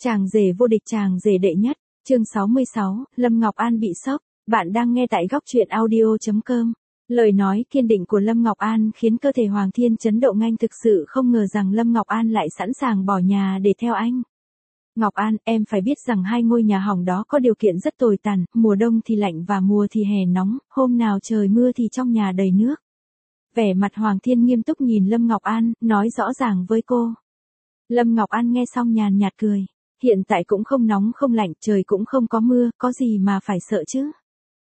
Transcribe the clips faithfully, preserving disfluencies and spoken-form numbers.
Chàng rể vô địch, chàng rể đệ nhất, chương sáu mươi sáu, Lâm Ngọc An bị sốc. Bạn đang nghe tại góc truyện audio chấm com. Lời nói kiên định của Lâm Ngọc An khiến cơ thể Hoàng Thiên chấn động, anh thực sự không ngờ rằng Lâm Ngọc An lại sẵn sàng bỏ nhà để theo anh. Ngọc An, em phải biết rằng hai ngôi nhà hỏng đó có điều kiện rất tồi tàn, mùa đông thì lạnh và mùa thì hè nóng, hôm nào trời mưa thì trong nhà đầy nước. Vẻ mặt Hoàng Thiên nghiêm túc nhìn Lâm Ngọc An, nói rõ ràng với cô. Lâm Ngọc An nghe xong nhàn nhạt cười. Hiện tại cũng không nóng không lạnh, trời cũng không có mưa, có gì mà phải sợ chứ.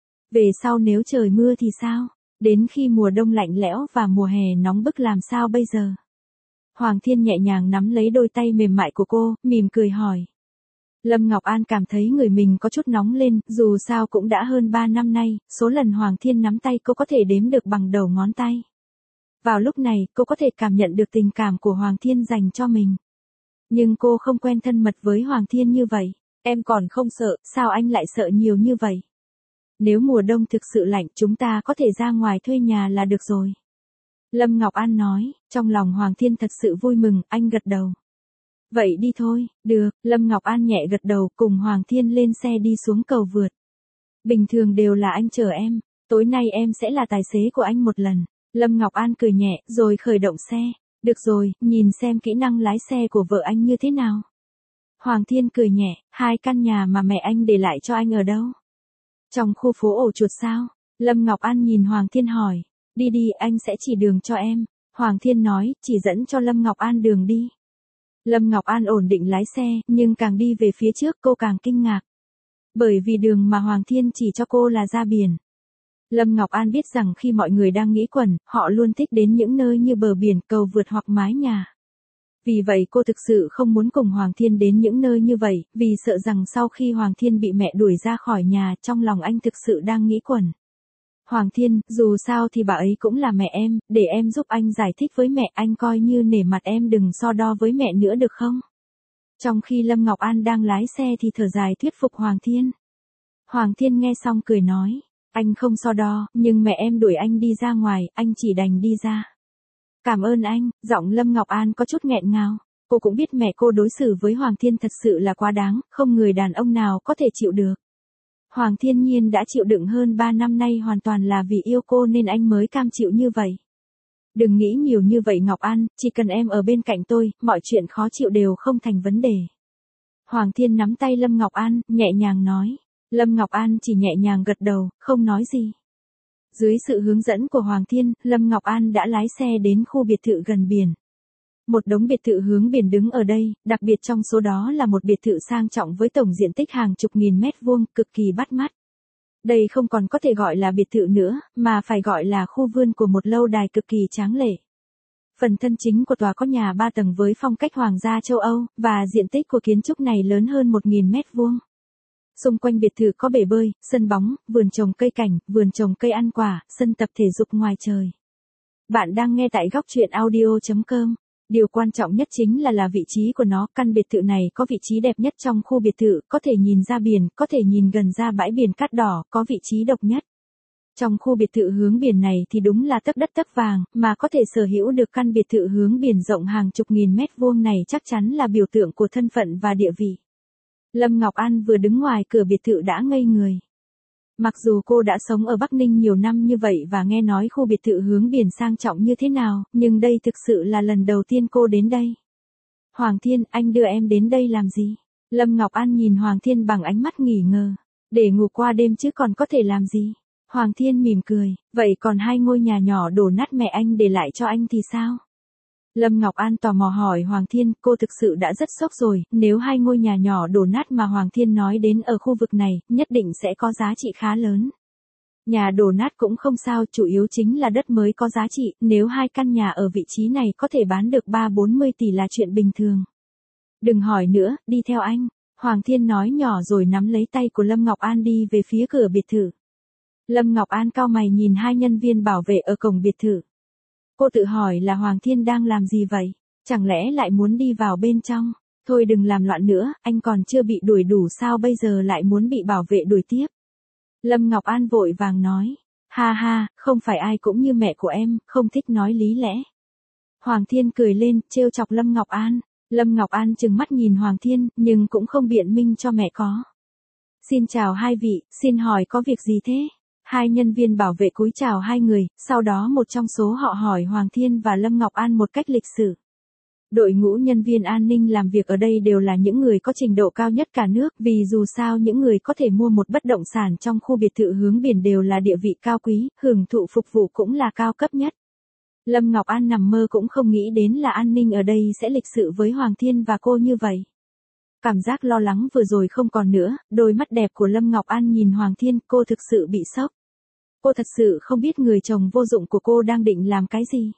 Về sau nếu trời mưa thì sao? Đến khi mùa đông lạnh lẽo và mùa hè nóng bức làm sao bây giờ? Hoàng Thiên nhẹ nhàng nắm lấy đôi tay mềm mại của cô, mỉm cười hỏi. Lâm Ngọc An cảm thấy người mình có chút nóng lên, dù sao cũng đã hơn ba năm nay, số lần Hoàng Thiên nắm tay cô có thể đếm được bằng đầu ngón tay. Vào lúc này, cô có thể cảm nhận được tình cảm của Hoàng Thiên dành cho mình. Nhưng cô không quen thân mật với Hoàng Thiên như vậy. Em còn không sợ, sao anh lại sợ nhiều như vậy? Nếu mùa đông thực sự lạnh, chúng ta có thể ra ngoài thuê nhà là được rồi. Lâm Ngọc An nói, trong lòng Hoàng Thiên thật sự vui mừng, anh gật đầu. Vậy đi thôi, được, Lâm Ngọc An nhẹ gật đầu, cùng Hoàng Thiên lên xe đi xuống cầu vượt. Bình thường đều là anh chở em, tối nay em sẽ là tài xế của anh một lần. Lâm Ngọc An cười nhẹ, rồi khởi động xe. Được rồi, nhìn xem kỹ năng lái xe của vợ anh như thế nào. Hoàng Thiên cười nhẹ, hai căn nhà mà mẹ anh để lại cho anh ở đâu? Trong khu phố ổ chuột sao? Lâm Ngọc An nhìn Hoàng Thiên hỏi. Đi đi, anh sẽ chỉ đường cho em. Hoàng Thiên nói, chỉ dẫn cho Lâm Ngọc An đường đi. Lâm Ngọc An ổn định lái xe, nhưng càng đi về phía trước cô càng kinh ngạc. Bởi vì đường mà Hoàng Thiên chỉ cho cô là ra biển. Lâm Ngọc An biết rằng khi mọi người đang nghĩ quẩn, họ luôn thích đến những nơi như bờ biển, cầu vượt hoặc mái nhà. Vì vậy cô thực sự không muốn cùng Hoàng Thiên đến những nơi như vậy, vì sợ rằng sau khi Hoàng Thiên bị mẹ đuổi ra khỏi nhà, trong lòng anh thực sự đang nghĩ quẩn. Hoàng Thiên, dù sao thì bà ấy cũng là mẹ em, để em giúp anh giải thích với mẹ, anh coi như nể mặt em đừng so đo với mẹ nữa được không? Trong khi Lâm Ngọc An đang lái xe thì thở dài thuyết phục Hoàng Thiên. Hoàng Thiên nghe xong cười nói. Anh không so đo, nhưng mẹ em đuổi anh đi ra ngoài, anh chỉ đành đi ra. Cảm ơn anh, giọng Lâm Ngọc An có chút nghẹn ngào. Cô cũng biết mẹ cô đối xử với Hoàng Thiên thật sự là quá đáng, không người đàn ông nào có thể chịu được. Hoàng Thiên Nhiên đã chịu đựng hơn ba năm nay hoàn toàn là vì yêu cô nên anh mới cam chịu như vậy. Đừng nghĩ nhiều như vậy Ngọc An, chỉ cần em ở bên cạnh tôi, mọi chuyện khó chịu đều không thành vấn đề. Hoàng Thiên nắm tay Lâm Ngọc An, nhẹ nhàng nói. Lâm Ngọc An chỉ nhẹ nhàng gật đầu, không nói gì. Dưới sự hướng dẫn của Hoàng Thiên, Lâm Ngọc An đã lái xe đến khu biệt thự gần biển. Một đống biệt thự hướng biển đứng ở đây, đặc biệt trong số đó là một biệt thự sang trọng với tổng diện tích hàng chục nghìn mét vuông, cực kỳ bắt mắt. Đây không còn có thể gọi là biệt thự nữa, mà phải gọi là khu vườn của một lâu đài cực kỳ tráng lệ. Phần thân chính của tòa có nhà ba tầng với phong cách hoàng gia châu Âu, và diện tích của kiến trúc này lớn hơn một nghìn mét vuông. Xung quanh biệt thự có bể bơi, sân bóng, vườn trồng cây cảnh, vườn trồng cây ăn quả, sân tập thể dục ngoài trời. Bạn đang nghe tại góc truyện audio chấm com. Điều quan trọng nhất chính là là vị trí của nó, căn biệt thự này có vị trí đẹp nhất trong khu biệt thự, có thể nhìn ra biển, có thể nhìn gần ra bãi biển cát đỏ, có vị trí độc nhất. Trong khu biệt thự hướng biển này thì đúng là tấc đất tấc vàng, mà có thể sở hữu được căn biệt thự hướng biển rộng hàng chục nghìn mét vuông này chắc chắn là biểu tượng của thân phận và địa vị. Lâm Ngọc An vừa đứng ngoài cửa biệt thự đã ngây người. Mặc dù cô đã sống ở Bắc Ninh nhiều năm như vậy và nghe nói khu biệt thự hướng biển sang trọng như thế nào, nhưng đây thực sự là lần đầu tiên cô đến đây. Hoàng Thiên, anh đưa em đến đây làm gì? Lâm Ngọc An nhìn Hoàng Thiên bằng ánh mắt nghỉ ngờ. Để ngủ qua đêm chứ còn có thể làm gì? Hoàng Thiên mỉm cười, vậy còn hai ngôi nhà nhỏ đổ nát mẹ anh để lại cho anh thì sao? Lâm Ngọc An tò mò hỏi Hoàng Thiên, cô thực sự đã rất sốc rồi, nếu hai ngôi nhà nhỏ đổ nát mà Hoàng Thiên nói đến ở khu vực này, nhất định sẽ có giá trị khá lớn. Nhà đổ nát cũng không sao, chủ yếu chính là đất mới có giá trị, nếu hai căn nhà ở vị trí này có thể bán được ba bốn mươi tỷ là chuyện bình thường. Đừng hỏi nữa, đi theo anh. Hoàng Thiên nói nhỏ rồi nắm lấy tay của Lâm Ngọc An đi về phía cửa biệt thự. Lâm Ngọc An cau mày nhìn hai nhân viên bảo vệ ở cổng biệt thự. Cô tự hỏi là Hoàng Thiên đang làm gì vậy? Chẳng lẽ lại muốn đi vào bên trong? Thôi đừng làm loạn nữa, anh còn chưa bị đuổi đủ sao bây giờ lại muốn bị bảo vệ đuổi tiếp? Lâm Ngọc An vội vàng nói. Ha ha, không phải ai cũng như mẹ của em, không thích nói lý lẽ. Hoàng Thiên cười lên, trêu chọc Lâm Ngọc An. Lâm Ngọc An trừng mắt nhìn Hoàng Thiên, nhưng cũng không biện minh cho mẹ có. Xin chào hai vị, xin hỏi có việc gì thế? Hai nhân viên bảo vệ cúi chào hai người, sau đó một trong số họ hỏi Hoàng Thiên và Lâm Ngọc An một cách lịch sự. Đội ngũ nhân viên an ninh làm việc ở đây đều là những người có trình độ cao nhất cả nước, vì dù sao những người có thể mua một bất động sản trong khu biệt thự hướng biển đều là địa vị cao quý, hưởng thụ phục vụ cũng là cao cấp nhất. Lâm Ngọc An nằm mơ cũng không nghĩ đến là an ninh ở đây sẽ lịch sự với Hoàng Thiên và cô như vậy. Cảm giác lo lắng vừa rồi không còn nữa, đôi mắt đẹp của Lâm Ngọc An nhìn Hoàng Thiên, cô thực sự bị sốc. Cô thật sự không biết người chồng vô dụng của cô đang định làm cái gì.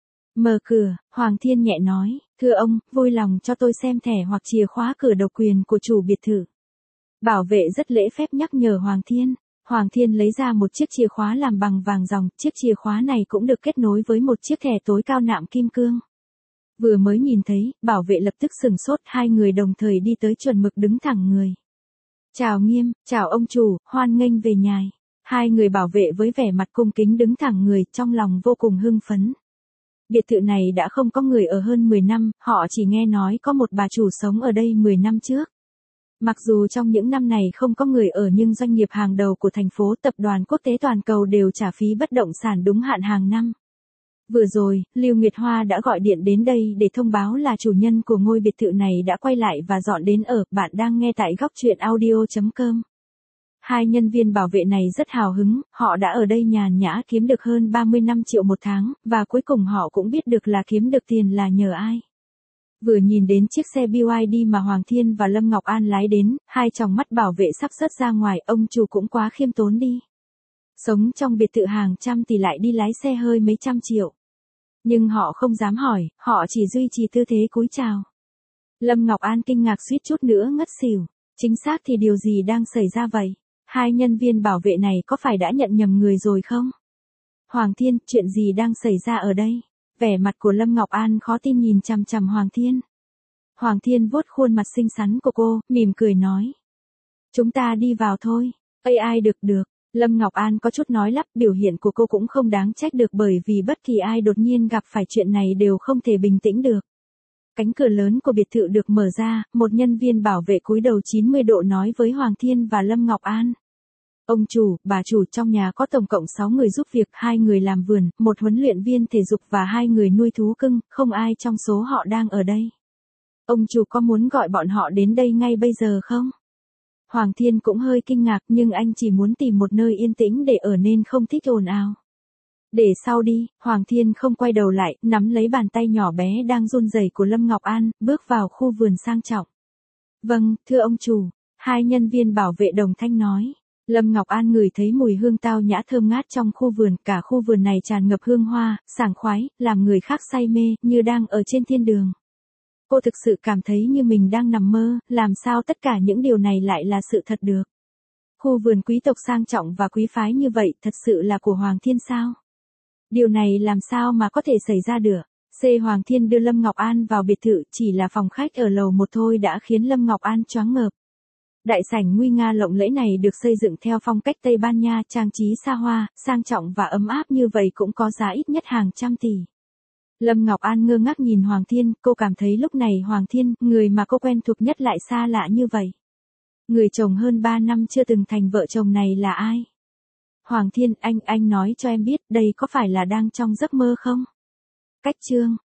Mở cửa, Hoàng Thiên nhẹ nói, thưa ông, vui lòng cho tôi xem thẻ hoặc chìa khóa cửa độc quyền của chủ biệt thự. Bảo vệ rất lễ phép nhắc nhở Hoàng Thiên. Hoàng Thiên lấy ra một chiếc chìa khóa làm bằng vàng ròng, chiếc chìa khóa này cũng được kết nối với một chiếc thẻ tối cao nạm kim cương. Vừa mới nhìn thấy, bảo vệ lập tức sừng sốt, hai người đồng thời đi tới chuẩn mực đứng thẳng người. Chào Nghiêm, chào ông chủ, hoan nghênh về nhà. Hai người bảo vệ với vẻ mặt cung kính đứng thẳng người, trong lòng vô cùng hưng phấn. Biệt thự này đã không có người ở hơn mười năm, họ chỉ nghe nói có một bà chủ sống ở đây mười năm trước. Mặc dù trong những năm này không có người ở nhưng doanh nghiệp hàng đầu của thành phố, tập đoàn quốc tế toàn cầu đều trả phí bất động sản đúng hạn hàng năm. Vừa rồi, Lưu Nguyệt Hoa đã gọi điện đến đây để thông báo là chủ nhân của ngôi biệt thự này đã quay lại và dọn đến ở. Bạn đang nghe tại góc truyện audio chấm com. Hai nhân viên bảo vệ này rất hào hứng, họ đã ở đây nhàn nhã kiếm được hơn ba mươi lăm triệu một tháng, và cuối cùng họ cũng biết được là kiếm được tiền là nhờ ai. Vừa nhìn đến chiếc xe bê i đê mà Hoàng Thiên và Lâm Ngọc An lái đến, hai tròng mắt bảo vệ sắp rớt ra ngoài, ông chủ cũng quá khiêm tốn đi. Sống trong biệt thự hàng trăm thì lại đi lái xe hơi mấy trăm triệu. Nhưng họ không dám hỏi, họ chỉ duy trì tư thế cúi chào. Lâm Ngọc An kinh ngạc suýt chút nữa ngất xỉu. Chính xác thì điều gì đang xảy ra vậy? Hai nhân viên bảo vệ này có phải đã nhận nhầm người rồi không? Hoàng Thiên, chuyện gì đang xảy ra ở đây? Vẻ mặt của Lâm Ngọc An khó tin nhìn chằm chằm Hoàng Thiên. Hoàng Thiên vuốt khuôn mặt xinh xắn của cô, mỉm cười nói. Chúng ta đi vào thôi. a i được được. Lâm Ngọc An có chút nói lắp, biểu hiện của cô cũng không đáng trách được bởi vì bất kỳ ai đột nhiên gặp phải chuyện này đều không thể bình tĩnh được. Cánh cửa lớn của biệt thự được mở ra, một nhân viên bảo vệ cúi đầu chín mươi độ nói với Hoàng Thiên và Lâm Ngọc An. Ông chủ, bà chủ, trong nhà có tổng cộng sáu người giúp việc, hai người làm vườn, một huấn luyện viên thể dục và hai người nuôi thú cưng, không ai trong số họ đang ở đây. Ông chủ có muốn gọi bọn họ đến đây ngay bây giờ không? Hoàng Thiên cũng hơi kinh ngạc nhưng anh chỉ muốn tìm một nơi yên tĩnh để ở nên không thích ồn ào. Để sau đi, Hoàng Thiên không quay đầu lại, nắm lấy bàn tay nhỏ bé đang run rẩy của Lâm Ngọc An, bước vào khu vườn sang trọng. Vâng, thưa ông chủ, hai nhân viên bảo vệ đồng thanh nói. Lâm Ngọc An ngửi thấy mùi hương tao nhã thơm ngát trong khu vườn, cả khu vườn này tràn ngập hương hoa, sảng khoái, làm người khác say mê, như đang ở trên thiên đường. Cô thực sự cảm thấy như mình đang nằm mơ, làm sao tất cả những điều này lại là sự thật được. Khu vườn quý tộc sang trọng và quý phái như vậy thật sự là của Hoàng Thiên sao? Điều này làm sao mà có thể xảy ra được? C. Hoàng Thiên đưa Lâm Ngọc An vào biệt thự, chỉ là phòng khách ở lầu một thôi đã khiến Lâm Ngọc An choáng ngợp. Đại sảnh nguy nga lộng lẫy này được xây dựng theo phong cách Tây Ban Nha, trang trí xa hoa, sang trọng và ấm áp như vậy cũng có giá ít nhất hàng trăm tỷ. Lâm Ngọc An ngơ ngác nhìn Hoàng Thiên, cô cảm thấy lúc này Hoàng Thiên, người mà cô quen thuộc nhất lại xa lạ như vậy. Người chồng hơn ba năm chưa từng thành vợ chồng này là ai? Hoàng Thiên, anh, anh nói cho em biết đây có phải là đang trong giấc mơ không? Cách chương.